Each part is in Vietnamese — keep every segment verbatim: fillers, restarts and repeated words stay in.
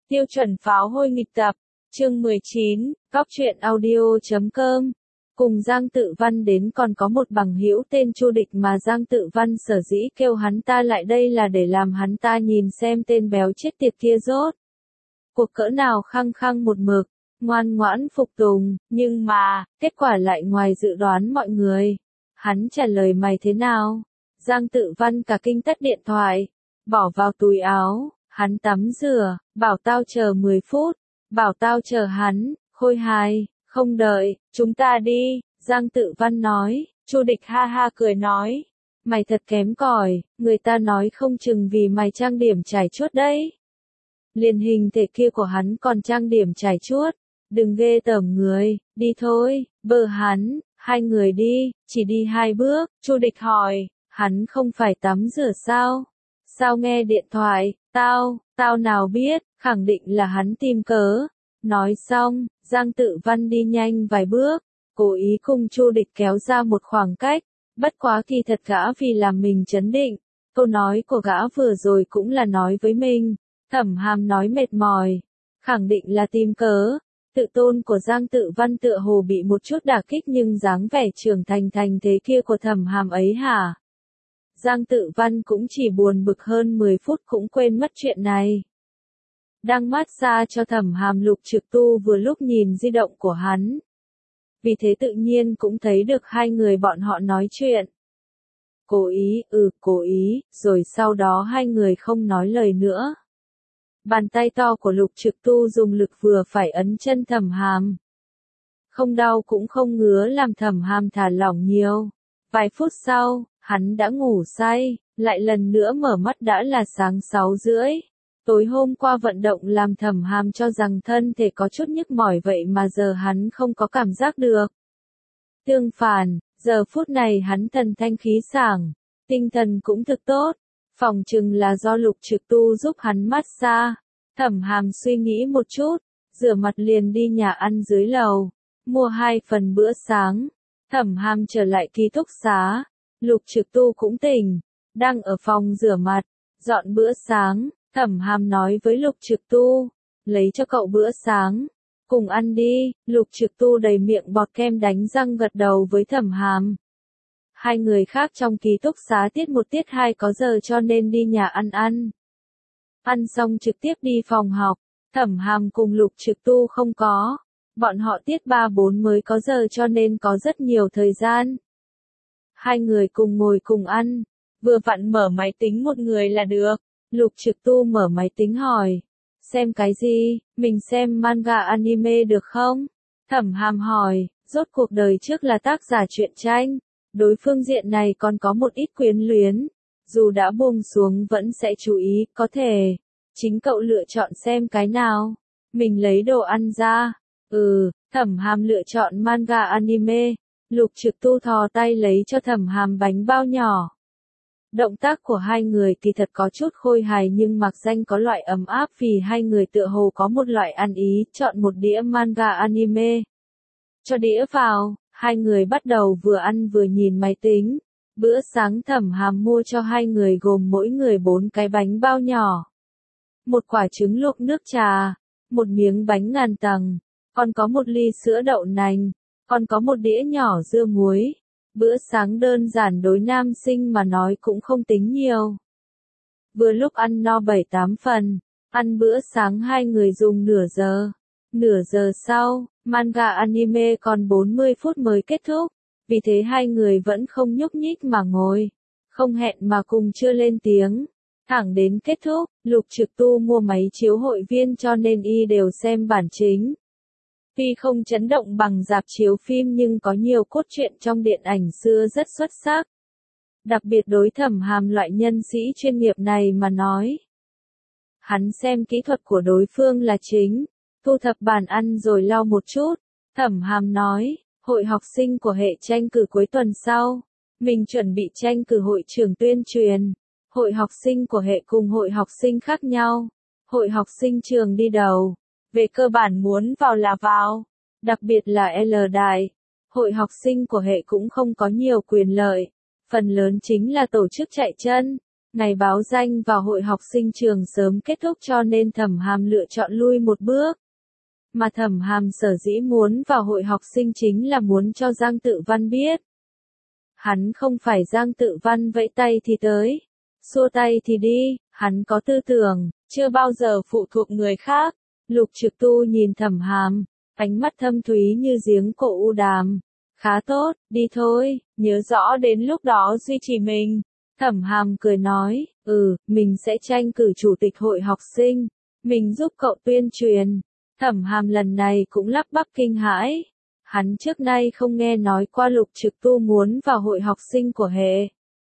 Tiêu chuẩn pháo hôi nghịch tập, chương mười chín, góc truyện audio chấm com. Cùng Giang Tự Văn đến còn có một bằng hữu tên Chu Địch mà Giang Tự Văn sở dĩ kêu hắn ta lại đây là để làm hắn ta nhìn xem tên béo chết tiệt kia rốt cuộc cỡ nào khăng khăng một mực, ngoan ngoãn phục tùng, nhưng mà, kết quả lại ngoài dự đoán mọi người. Hắn trả lời mày thế nào? Giang Tự Văn cả kinh tắt điện thoại, bỏ vào túi áo, hắn tắm rửa, bảo tao chờ mười phút, bảo tao chờ hắn, khôi hài, không đợi, chúng ta đi, Giang Tự Văn nói. Chu Địch ha ha cười nói, mày thật kém cỏi, người ta nói không chừng vì mày trang điểm trải chuốt đấy. Liền hình thể kia của hắn còn trang điểm trải chuốt, đừng ghê tởm người, đi thôi, bờ hắn, hai người đi, chỉ đi hai bước, Chu Địch hỏi, hắn không phải tắm rửa sao? Sao nghe điện thoại, tao, tao nào biết, khẳng định là hắn tìm cớ. Nói xong, Giang Tự Văn đi nhanh vài bước, cố ý cùng Chu Địch kéo ra một khoảng cách, bất quá kỳ thật gã vì làm mình trấn định, câu nói của gã vừa rồi cũng là nói với mình. Thẩm Hàm nói mệt mỏi, khẳng định là tìm cớ. Tự tôn của Giang Tự Văn tựa hồ bị một chút đả kích nhưng dáng vẻ trưởng thành thành thế kia của Thẩm Hàm ấy hả? Giang Tự Văn cũng chỉ buồn bực hơn mười phút cũng quên mất chuyện này. Đang massage cho Thẩm Hàm, Lục Trực Tu vừa lúc nhìn di động của hắn. Vì thế tự nhiên cũng thấy được hai người bọn họ nói chuyện. Cố ý, ừ, cố ý, rồi sau đó hai người không nói lời nữa. Bàn tay to của Lục Trực Tu dùng lực vừa phải ấn chân Thẩm Hàm. Không đau cũng không ngứa làm Thẩm Hàm thả lỏng nhiều. Vài phút sau, hắn đã ngủ say, lại lần nữa mở mắt đã là sáng sáu rưỡi. Tối hôm qua vận động làm Thẩm Hàm cho rằng thân thể có chút nhức mỏi vậy mà giờ hắn không có cảm giác được. Tương phản, giờ phút này hắn thần thanh khí sảng, tinh thần cũng thực tốt. Phòng chừng là do Lục Trực Tu giúp hắn massage. Thẩm Hàm suy nghĩ một chút, rửa mặt liền đi nhà ăn dưới lầu, mua hai phần bữa sáng. Thẩm Hàm trở lại ký túc xá, Lục Trực Tu cũng tỉnh, đang ở phòng rửa mặt, dọn bữa sáng. Thẩm Hàm nói với Lục Trực Tu, lấy cho cậu bữa sáng, cùng ăn đi. Lục Trực Tu đầy miệng bọt kem đánh răng gật đầu với Thẩm Hàm. Hai người khác trong ký túc xá tiết một tiết hai có giờ cho nên đi nhà ăn ăn. Ăn xong trực tiếp đi phòng học, Thẩm Hàm cùng Lục Trực Tu không có. Bọn họ tiết ba bốn mới có giờ cho nên có rất nhiều thời gian. Hai người cùng ngồi cùng ăn, vừa vặn mở máy tính một người là được. Lục Trực Tu mở máy tính hỏi, xem cái gì, mình xem manga anime được không? Thẩm Hàm hỏi, rốt cuộc đời trước là tác giả truyện tranh. Đối phương diện này còn có một ít quyến luyến, dù đã buông xuống vẫn sẽ chú ý, có thể. Chính cậu lựa chọn xem cái nào. Mình lấy đồ ăn ra. Ừ, Thẩm Hàm lựa chọn manga anime. Lục Trực Tu thò tay lấy cho Thẩm Hàm bánh bao nhỏ. Động tác của hai người kỳ thật có chút khôi hài nhưng mặc danh có loại ấm áp vì hai người tựa hồ có một loại ăn ý, chọn một đĩa manga anime. Cho đĩa vào. Hai người bắt đầu vừa ăn vừa nhìn máy tính. Bữa sáng Thẩm Hàm mua cho hai người gồm mỗi người bốn cái bánh bao nhỏ. Một quả trứng luộc nước trà, một miếng bánh ngàn tầng, còn có một ly sữa đậu nành, còn có một đĩa nhỏ dưa muối. Bữa sáng đơn giản đối nam sinh mà nói cũng không tính nhiều. Vừa lúc ăn no bảy tám phần, ăn bữa sáng hai người dùng nửa giờ. Nửa giờ sau, manga anime còn bốn mươi phút mới kết thúc, vì thế hai người vẫn không nhúc nhích mà ngồi, không hẹn mà cùng chưa lên tiếng. Thẳng đến kết thúc, Lục Trực Tu mua máy chiếu hội viên cho nên y đều xem bản chính. Tuy không chấn động bằng rạp chiếu phim nhưng có nhiều cốt truyện trong điện ảnh xưa rất xuất sắc. Đặc biệt đối Thẩm Hàm loại nhân sĩ chuyên nghiệp này mà nói. Hắn xem kỹ thuật của đối phương là chính. Thu thập bàn ăn rồi lau một chút. Thẩm Hàm nói, hội học sinh của hệ tranh cử cuối tuần sau. Mình chuẩn bị tranh cử hội trưởng tuyên truyền. Hội học sinh của hệ cùng hội học sinh khác nhau. Hội học sinh trường đi đầu. Về cơ bản muốn vào là vào. Đặc biệt là L đại. Hội học sinh của hệ cũng không có nhiều quyền lợi. Phần lớn chính là tổ chức chạy chân. Ngày báo danh vào hội học sinh trường sớm kết thúc cho nên Thẩm Hàm lựa chọn lui một bước. Mà Thẩm Hàm sở dĩ muốn vào hội học sinh chính là muốn cho Giang Tự Văn biết. Hắn không phải Giang Tự Văn vẫy tay thì tới, xua tay thì đi, hắn có tư tưởng, chưa bao giờ phụ thuộc người khác. Lục Trực Tu nhìn Thẩm Hàm, ánh mắt thâm thúy như giếng cổ u đàm. Khá tốt, đi thôi, nhớ rõ đến lúc đó duy trì mình. Thẩm Hàm cười nói, ừ, mình sẽ tranh cử chủ tịch hội học sinh, mình giúp cậu tuyên truyền. Thẩm Hàm lần này cũng lắp bắp kinh hãi. Hắn trước nay không nghe nói qua Lục Trực Tu muốn vào hội học sinh của hệ.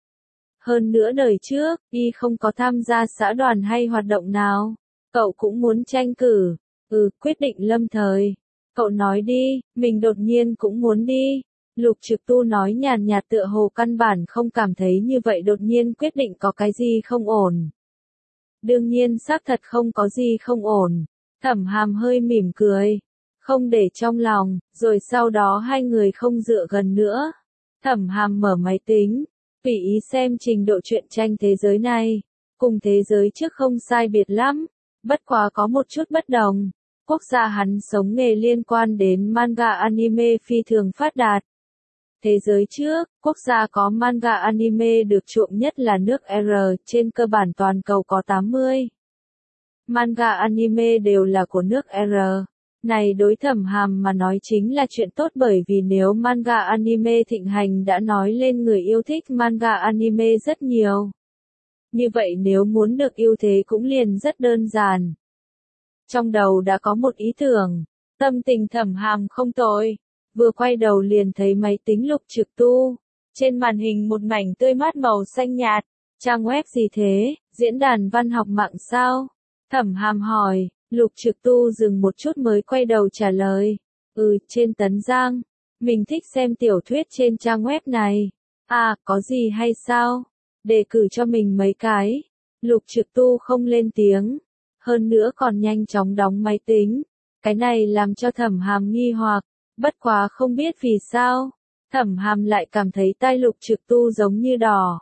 Hơn nữa đời trước, y không có tham gia xã đoàn hay hoạt động nào. Cậu cũng muốn tranh cử. Ừ, quyết định lâm thời. Cậu nói đi, mình đột nhiên cũng muốn đi. Lục Trực Tu nói nhàn nhạt tựa hồ căn bản không cảm thấy như vậy đột nhiên quyết định có cái gì không ổn. Đương nhiên xác thật không có gì không ổn. Thẩm Hàm hơi mỉm cười, không để trong lòng, rồi sau đó hai người không dựa gần nữa. Thẩm Hàm mở máy tính, tùy ý xem trình độ truyện tranh thế giới này, cùng thế giới trước không sai biệt lắm, bất quá có một chút bất đồng. Quốc gia hắn sống nghề liên quan đến manga anime phi thường phát đạt. Thế giới trước, quốc gia có manga anime được chuộng nhất là nước R, trên cơ bản toàn cầu có tám mươi. Manga anime đều là của nước R. Này đối Thẩm Hàm mà nói chính là chuyện tốt bởi vì nếu manga anime thịnh hành đã nói lên người yêu thích manga anime rất nhiều. Như vậy nếu muốn được yêu thế cũng liền rất đơn giản. Trong đầu đã có một ý tưởng, tâm tình Thẩm Hàm không tồi. Vừa quay đầu liền thấy máy tính Lục Trực Tu. Trên màn hình một mảnh tươi mát màu xanh nhạt. Trang web gì thế, diễn đàn văn học mạng sao? Thẩm Hàm hỏi, Lục Trực Tu dừng một chút mới quay đầu trả lời. Ừ, trên Tấn Giang. Mình thích xem tiểu thuyết trên trang web này. À, có gì hay sao? Đề cử cho mình mấy cái. Lục Trực Tu không lên tiếng. Hơn nữa còn nhanh chóng đóng máy tính. Cái này làm cho Thẩm Hàm nghi hoặc. Bất quá không biết vì sao, Thẩm Hàm lại cảm thấy tai Lục Trực Tu giống như đỏ.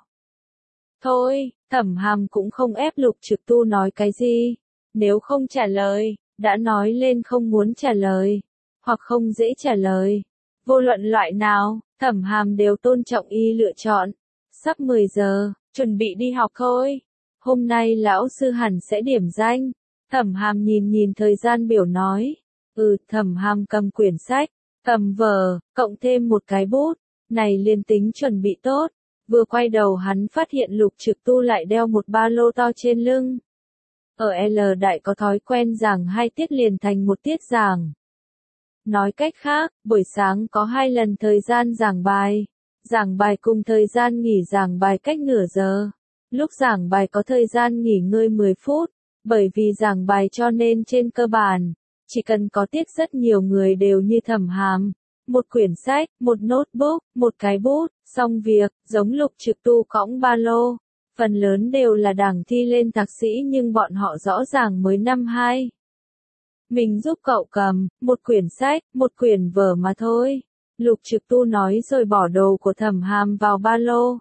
Thôi, Thẩm Hàm cũng không ép Lục Trực Tu nói cái gì. Nếu không trả lời, đã nói lên không muốn trả lời, hoặc không dễ trả lời. Vô luận loại nào, Thẩm Hàm đều tôn trọng y lựa chọn. Sắp mười giờ, chuẩn bị đi học thôi. Hôm nay lão sư hẳn sẽ điểm danh. Thẩm Hàm nhìn nhìn thời gian biểu nói. Ừ, Thẩm Hàm cầm quyển sách, cầm vở, cộng thêm một cái bút. Này liền tính chuẩn bị tốt. Vừa quay đầu hắn phát hiện Lục Trực Tu lại đeo một ba lô to trên lưng. Ở L đại có thói quen giảng hai tiết liền thành một tiết giảng. Nói cách khác, buổi sáng có hai lần thời gian giảng bài. Giảng bài cùng thời gian nghỉ giảng bài cách nửa giờ. Lúc giảng bài có thời gian nghỉ ngơi mười phút. Bởi vì giảng bài cho nên trên cơ bản, chỉ cần có tiết rất nhiều người đều như Thẩm Hàm. Một quyển sách, một notebook, một cái bút, xong việc, giống Lục Trực Tu cõng ba lô. Phần lớn đều là đảng thi lên thạc sĩ nhưng bọn họ rõ ràng mới năm hai. Mình giúp cậu cầm, một quyển sách, một quyển vở mà thôi. Lục Trực Tu nói rồi bỏ đồ của Thẩm Hàm vào ba lô.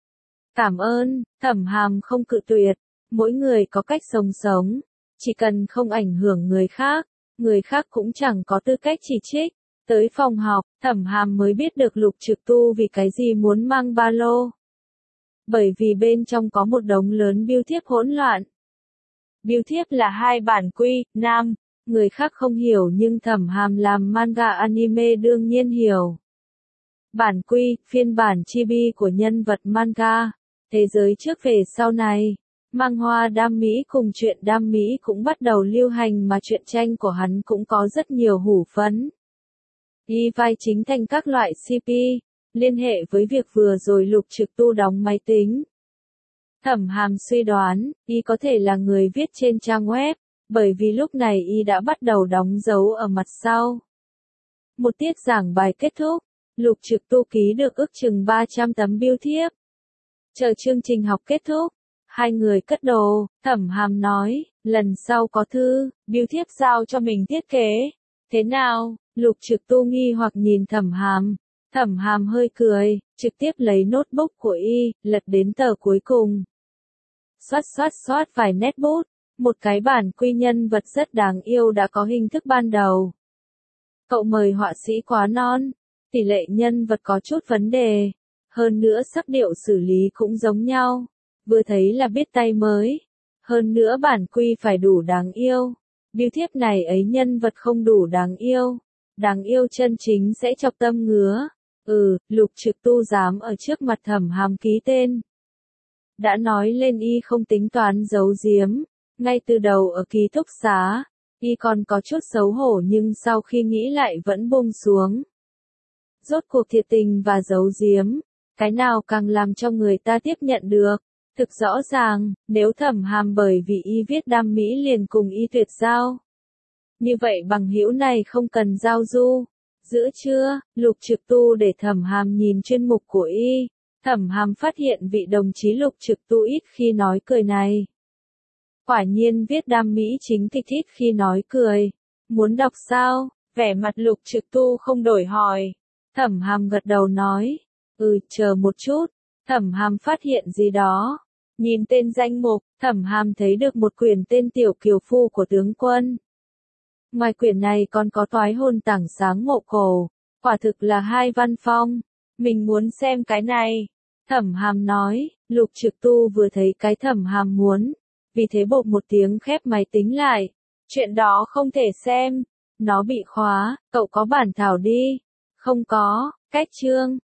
Cảm ơn, Thẩm Hàm không cự tuyệt. Mỗi người có cách sống sống. Chỉ cần không ảnh hưởng người khác, người khác cũng chẳng có tư cách chỉ trích. Tới phòng học, Thẩm Hàm mới biết được Lục Trực Tu vì cái gì muốn mang ba lô. Bởi vì bên trong có một đống lớn bưu thiếp hỗn loạn. Bưu thiếp là hai bản quy, nam, người khác không hiểu nhưng Thẩm Hàm làm manga anime đương nhiên hiểu. Bản quy, phiên bản chibi của nhân vật manga, thế giới trước về sau này. Mang hoa đam mỹ cùng truyện đam mỹ cũng bắt đầu lưu hành mà truyện tranh của hắn cũng có rất nhiều hủ phấn. Y vai chính thành các loại xê pê, liên hệ với việc vừa rồi Lục Trực Tu đóng máy tính. Thẩm Hàm suy đoán, y có thể là người viết trên trang web, bởi vì lúc này y đã bắt đầu đóng dấu ở mặt sau. Một tiết giảng bài kết thúc, Lục Trực Tu ký được ước chừng ba trăm tấm bưu thiếp. Chờ chương trình học kết thúc, hai người cất đồ, Thẩm Hàm nói, lần sau có thư, bưu thiếp giao cho mình thiết kế. Thế nào? Lục Trực Tu nghi hoặc nhìn Thẩm Hàm. Thẩm Hàm hơi cười, trực tiếp lấy notebook của y, lật đến tờ cuối cùng. xoát xoát xoát vài nét bút, một cái bản quy nhân vật rất đáng yêu đã có hình thức ban đầu. Cậu mời họa sĩ quá non, tỷ lệ nhân vật có chút vấn đề, hơn nữa sắc điệu xử lý cũng giống nhau, vừa thấy là biết tay mới, hơn nữa bản quy phải đủ đáng yêu. Biêu thiếp này ấy nhân vật không đủ đáng yêu, đáng yêu chân chính sẽ chọc tâm ngứa. Ừ, Lục Trực Tu dám ở trước mặt Thẩm Hàm ký tên. Đã nói lên y không tính toán giấu giếm, ngay từ đầu ở ký túc xá, y còn có chút xấu hổ nhưng sau khi nghĩ lại vẫn buông xuống. Rốt cuộc thiệt tình và giấu giếm, cái nào càng làm cho người ta tiếp nhận được. Thực rõ ràng, nếu Thẩm Hàm bởi vì y viết đam mỹ liền cùng y tuyệt giao. Như vậy bằng hữu này không cần giao du. Giữa trưa, Lục Trực Tu để Thẩm Hàm nhìn chuyên mục của y. Thẩm Hàm phát hiện vị đồng chí Lục Trực Tu ít khi nói cười này. Quả nhiên viết đam mỹ chính kịch ít khi nói cười. Muốn đọc sao? Vẻ mặt Lục Trực Tu không đổi hỏi. Thẩm Hàm gật đầu nói. Ừ, chờ một chút. Thẩm Hàm phát hiện gì đó. Nhìn tên danh mục, Thẩm Hàm thấy được một quyển tên Tiểu Kiều Phu của tướng quân. Ngoài quyển này còn có Toái Hồn Tảng Sáng Mộ Cổ, quả thực là hai văn phong. Mình muốn xem cái này. Thẩm Hàm nói, Lục Trực Tu vừa thấy cái Thẩm Hàm muốn, vì thế bộp một tiếng khép máy tính lại. Chuyện đó không thể xem, nó bị khóa, cậu có bản thảo đi. Không có, cách chương.